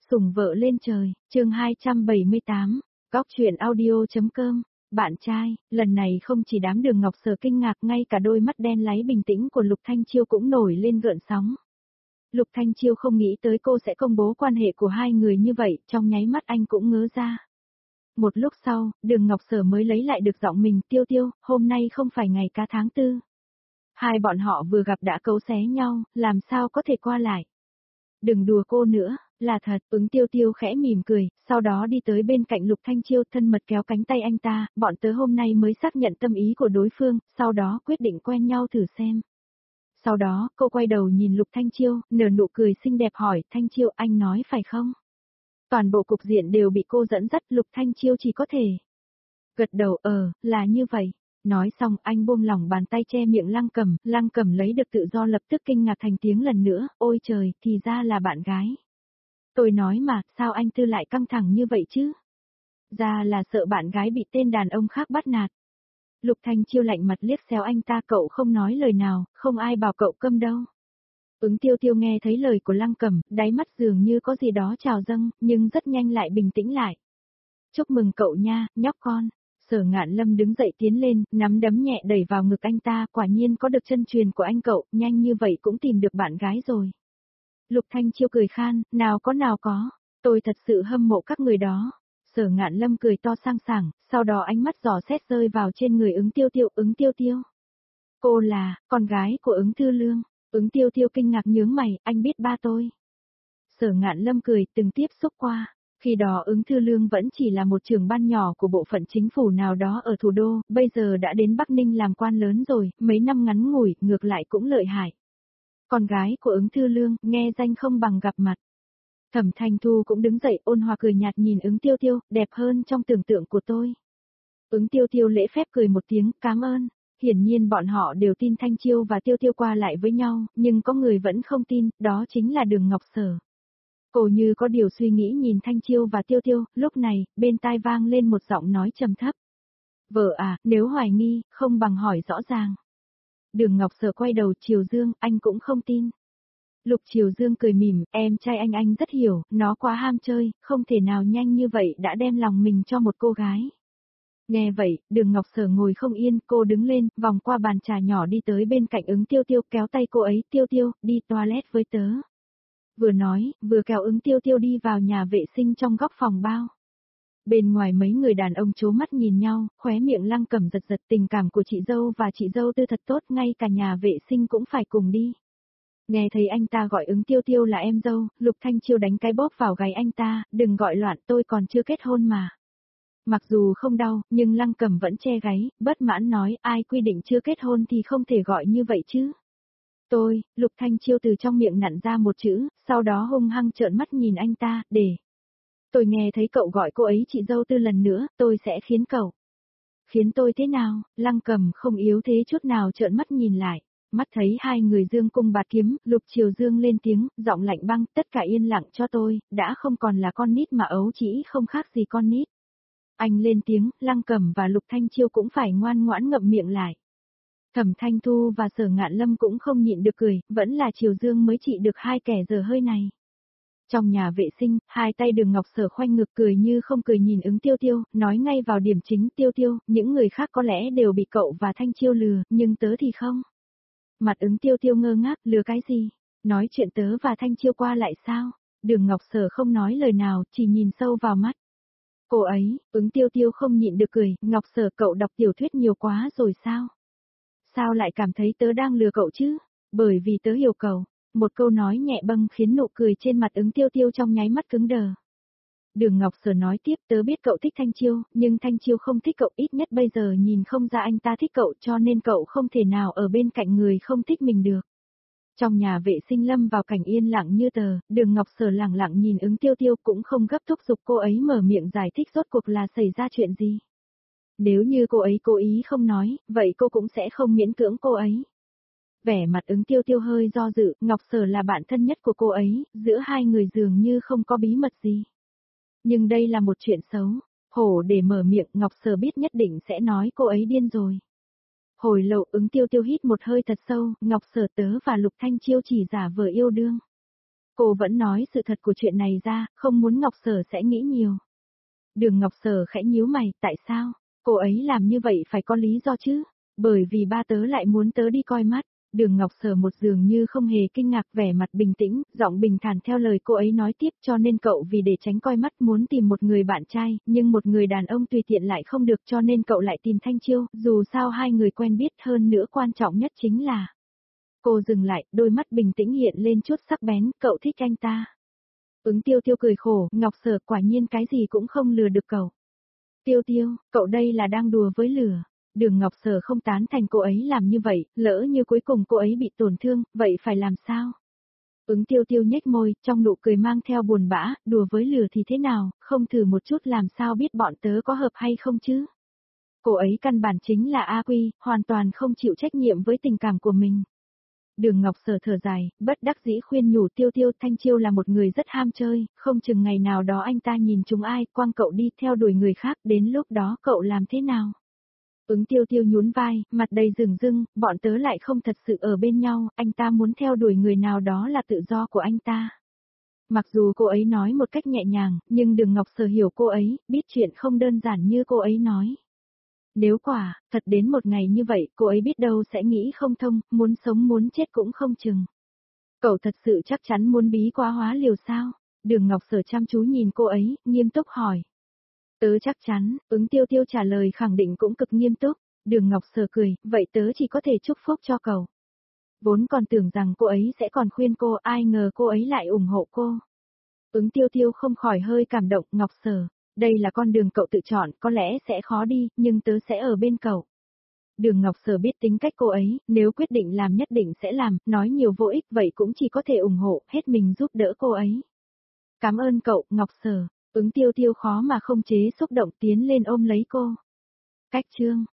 Sủng vợ lên trời, chương 278, Góc truyện audio.com, bạn trai, lần này không chỉ đám Đường Ngọc Sở kinh ngạc, ngay cả đôi mắt đen láy bình tĩnh của Lục Thanh Chiêu cũng nổi lên gợn sóng. Lục Thanh Chiêu không nghĩ tới cô sẽ công bố quan hệ của hai người như vậy, trong nháy mắt anh cũng ngớ ra. Một lúc sau, Đường Ngọc Sở mới lấy lại được giọng mình, Tiêu Tiêu, hôm nay không phải ngày cá tháng 4. Hai bọn họ vừa gặp đã cấu xé nhau, làm sao có thể qua lại. Đừng đùa cô nữa, là thật. Ứng Tiêu Tiêu khẽ mỉm cười, sau đó đi tới bên cạnh Lục Thanh Chiêu, thân mật kéo cánh tay anh ta, bọn tớ hôm nay mới xác nhận tâm ý của đối phương, sau đó quyết định quen nhau thử xem. Sau đó, cô quay đầu nhìn Lục Thanh Chiêu, nở nụ cười xinh đẹp hỏi, Thanh Chiêu, anh nói phải không? Toàn bộ cục diện đều bị cô dẫn dắt, Lục Thanh Chiêu chỉ có thể gật đầu, là như vậy. Nói xong anh buông lỏng bàn tay che miệng Lăng Cẩm lấy được tự do lập tức kinh ngạc thành tiếng lần nữa, ôi trời, thì ra là bạn gái. Tôi nói mà, sao anh Tư lại căng thẳng như vậy chứ? Ra là sợ bạn gái bị tên đàn ông khác bắt nạt. Lục Thanh Chiêu lạnh mặt liếc xéo anh ta, cậu không nói lời nào, không ai bảo cậu câm đâu. Ứng Tiêu Tiêu nghe thấy lời của Lăng Cẩm, đáy mắt dường như có gì đó trào dâng, nhưng rất nhanh lại bình tĩnh lại. Chúc mừng cậu nha, nhóc con. Sở Ngạn Lâm đứng dậy tiến lên, nắm đấm nhẹ đẩy vào ngực anh ta, quả nhiên có được chân truyền của anh cậu, nhanh như vậy cũng tìm được bạn gái rồi. Lục Thanh Chiêu cười khan, nào có, tôi thật sự hâm mộ các người đó. Sở Ngạn Lâm cười to sang sảng, sau đó ánh mắt dò xét rơi vào trên người Ứng Tiêu Tiêu. Cô là, con gái của Ứng Thư Lương. Ứng Tiêu Tiêu kinh ngạc nhướng mày, anh biết ba tôi. Sở Ngạn Lâm cười, từng tiếp xúc qua. Khi đó Ứng Thư Lương vẫn chỉ là một trưởng ban nhỏ của bộ phận chính phủ nào đó ở thủ đô, bây giờ đã đến Bắc Ninh làm quan lớn rồi, mấy năm ngắn ngủi, ngược lại cũng lợi hại. Con gái của Ứng Thư Lương, nghe danh không bằng gặp mặt. Thẩm Thanh Thu cũng đứng dậy, ôn hòa cười nhạt nhìn Ứng Tiêu Tiêu, đẹp hơn trong tưởng tượng của tôi. Ứng Tiêu Tiêu lễ phép cười một tiếng, cảm ơn. Hiển nhiên bọn họ đều tin Thanh Chiêu và Tiêu Tiêu qua lại với nhau, nhưng có người vẫn không tin, đó chính là Đường Ngọc Sở. Cô như có điều suy nghĩ nhìn Thanh Chiêu và Tiêu Tiêu, lúc này, bên tai vang lên một giọng nói trầm thấp. Vợ à, nếu hoài nghi, không bằng hỏi rõ ràng. Đường Ngọc Sở quay đầu, Triều Dương, anh cũng không tin. Lục Triều Dương cười mỉm, em trai anh rất hiểu, nó quá ham chơi, không thể nào nhanh như vậy đã đem lòng mình cho một cô gái. Nghe vậy, Đường Ngọc Sở ngồi không yên, cô đứng lên, vòng qua bàn trà nhỏ đi tới bên cạnh Ứng Tiêu Tiêu, kéo tay cô ấy, Tiêu Tiêu, đi toilet với tớ. Vừa nói, vừa kéo Ứng Tiêu Tiêu đi vào nhà vệ sinh trong góc phòng bao. Bên ngoài mấy người đàn ông chố mắt nhìn nhau, khóe miệng Lăng Cẩm giật giật, tình cảm của chị dâu và chị dâu Tư thật tốt, ngay cả nhà vệ sinh cũng phải cùng đi. Nghe thấy anh ta gọi Ứng Tiêu Tiêu là em dâu, Lục Thanh Chiêu đánh cái bóp vào gáy anh ta, đừng gọi loạn, tôi còn chưa kết hôn mà. Mặc dù không đau, nhưng Lăng Cẩm vẫn che gáy, bất mãn nói, ai quy định chưa kết hôn thì không thể gọi như vậy chứ. Tôi, Lục Thanh Chiêu từ trong miệng nặn ra một chữ, sau đó hung hăng trợn mắt nhìn anh ta, để. Tôi nghe thấy cậu gọi cô ấy chị dâu Tư lần nữa, tôi sẽ khiến cậu. Khiến tôi thế nào? Lăng Cẩm không yếu thế chút nào, trợn mắt nhìn lại. Mắt thấy hai người dương cung bạt kiếm, Lục Triều Dương lên tiếng, giọng lạnh băng, tất cả yên lặng cho tôi, đã không còn là con nít mà ấu chỉ không khác gì con nít. Anh lên tiếng, Lăng Cẩm và Lục Thanh Chiêu cũng phải ngoan ngoãn ngậm miệng lại. Thẩm Thanh Thu và Sở Ngạn Lâm cũng không nhịn được cười, vẫn là Triều Dương mới trị được hai kẻ dở hơi này. Trong nhà vệ sinh, hai tay Đường Ngọc Sở khoanh ngực cười như không cười nhìn Ứng Tiêu Tiêu, nói ngay vào điểm chính, Tiêu Tiêu, những người khác có lẽ đều bị cậu và Thanh Chiêu lừa, nhưng tớ thì không. Mặt Ứng Tiêu Tiêu ngơ ngác, lừa cái gì? Nói chuyện tớ và Thanh Chiêu qua lại sao? Đường Ngọc Sở không nói lời nào, chỉ nhìn sâu vào mắt. Cô ấy, Ứng Tiêu Tiêu không nhịn được cười, Ngọc Sở, cậu đọc tiểu thuyết nhiều quá rồi sao? Sao lại cảm thấy tớ đang lừa cậu chứ? Bởi vì tớ hiểu cậu. Một câu nói nhẹ bâng khiến nụ cười trên mặt Ứng Tiêu Tiêu trong nháy mắt cứng đờ. Đường Ngọc Sở nói tiếp, tớ biết cậu thích Thanh Chiêu, nhưng Thanh Chiêu không thích cậu, ít nhất bây giờ nhìn không ra anh ta thích cậu, cho nên cậu không thể nào ở bên cạnh người không thích mình được. Trong nhà vệ sinh lâm vào cảnh yên lặng như tờ, Đường Ngọc Sở lặng lặng nhìn Ứng Tiêu Tiêu, cũng không gấp thúc giục cô ấy mở miệng giải thích rốt cuộc là xảy ra chuyện gì. Nếu như cô ấy cố ý không nói, vậy cô cũng sẽ không miễn cưỡng cô ấy. Vẻ mặt Ứng Tiêu Tiêu hơi do dự, Ngọc Sở là bạn thân nhất của cô ấy, giữa hai người dường như không có bí mật gì. Nhưng đây là một chuyện xấu, hổ để mở miệng, Ngọc Sở biết nhất định sẽ nói cô ấy điên rồi. Hồi lâu Ứng Tiêu Tiêu hít một hơi thật sâu, Ngọc Sở, tớ và Lục Thanh Chiêu chỉ giả vờ yêu đương. Cô vẫn nói sự thật của chuyện này ra, không muốn Ngọc Sở sẽ nghĩ nhiều. Đường Ngọc Sở khẽ nhíu mày, tại sao? Cô ấy làm như vậy phải có lý do chứ? Bởi vì ba tớ lại muốn tớ đi coi mắt. Đường Ngọc Sở một dường như không hề kinh ngạc, vẻ mặt bình tĩnh, giọng bình thản theo lời cô ấy nói tiếp, cho nên cậu vì để tránh coi mắt muốn tìm một người bạn trai, nhưng một người đàn ông tùy tiện lại không được, cho nên cậu lại tìm Thanh Chiêu, dù sao hai người quen biết, hơn nữa quan trọng nhất chính là. Cô dừng lại, đôi mắt bình tĩnh hiện lên chút sắc bén, cậu thích anh ta. Ứng Tiêu Tiêu cười khổ, Ngọc Sở quả nhiên cái gì cũng không lừa được cậu. Tiêu Tiêu, cậu đây là đang đùa với lửa. Đường Ngọc Sở không tán thành cô ấy làm như vậy, lỡ như cuối cùng cô ấy bị tổn thương, vậy phải làm sao? Ứng Tiêu Tiêu nhếch môi, trong nụ cười mang theo buồn bã, đùa với lửa thì thế nào, không thử một chút làm sao biết bọn tớ có hợp hay không chứ? Cô ấy căn bản chính là A Quy, hoàn toàn không chịu trách nhiệm với tình cảm của mình. Đường Ngọc Sở thở dài, bất đắc dĩ khuyên nhủ Tiêu Tiêu, Thanh Chiêu là một người rất ham chơi, không chừng ngày nào đó anh ta nhìn chúng ai, quăng cậu đi theo đuổi người khác, đến lúc đó cậu làm thế nào? Ứng Tiêu Tiêu nhún vai, mặt đầy rừng rưng, bọn tớ lại không thật sự ở bên nhau, anh ta muốn theo đuổi người nào đó là tự do của anh ta. Mặc dù cô ấy nói một cách nhẹ nhàng, nhưng Đường Ngọc Sở hiểu cô ấy, biết chuyện không đơn giản như cô ấy nói. Nếu quả, thật đến một ngày như vậy, cô ấy biết đâu sẽ nghĩ không thông, muốn sống muốn chết cũng không chừng. Cậu thật sự chắc chắn muốn bí quá hóa liều sao? Đường Ngọc Sở chăm chú nhìn cô ấy, nghiêm túc hỏi. Tớ chắc chắn, Ứng Tiêu Tiêu trả lời khẳng định cũng cực nghiêm túc. Đường Ngọc Sở cười, vậy tớ chỉ có thể chúc phúc cho cậu. Vốn còn tưởng rằng cô ấy sẽ còn khuyên cô, ai ngờ cô ấy lại ủng hộ cô. Ứng Tiêu Tiêu không khỏi hơi cảm động, Ngọc Sở. Đây là con đường cậu tự chọn, có lẽ sẽ khó đi, nhưng tớ sẽ ở bên cậu. Đường Ngọc Sở biết tính cách cô ấy, nếu quyết định làm nhất định sẽ làm, nói nhiều vô ích vậy cũng chỉ có thể ủng hộ, hết mình giúp đỡ cô ấy. Cảm ơn cậu, Ngọc Sở. Ứng Tiêu Tiêu khó mà không chế xúc động tiến lên ôm lấy cô. Cách chương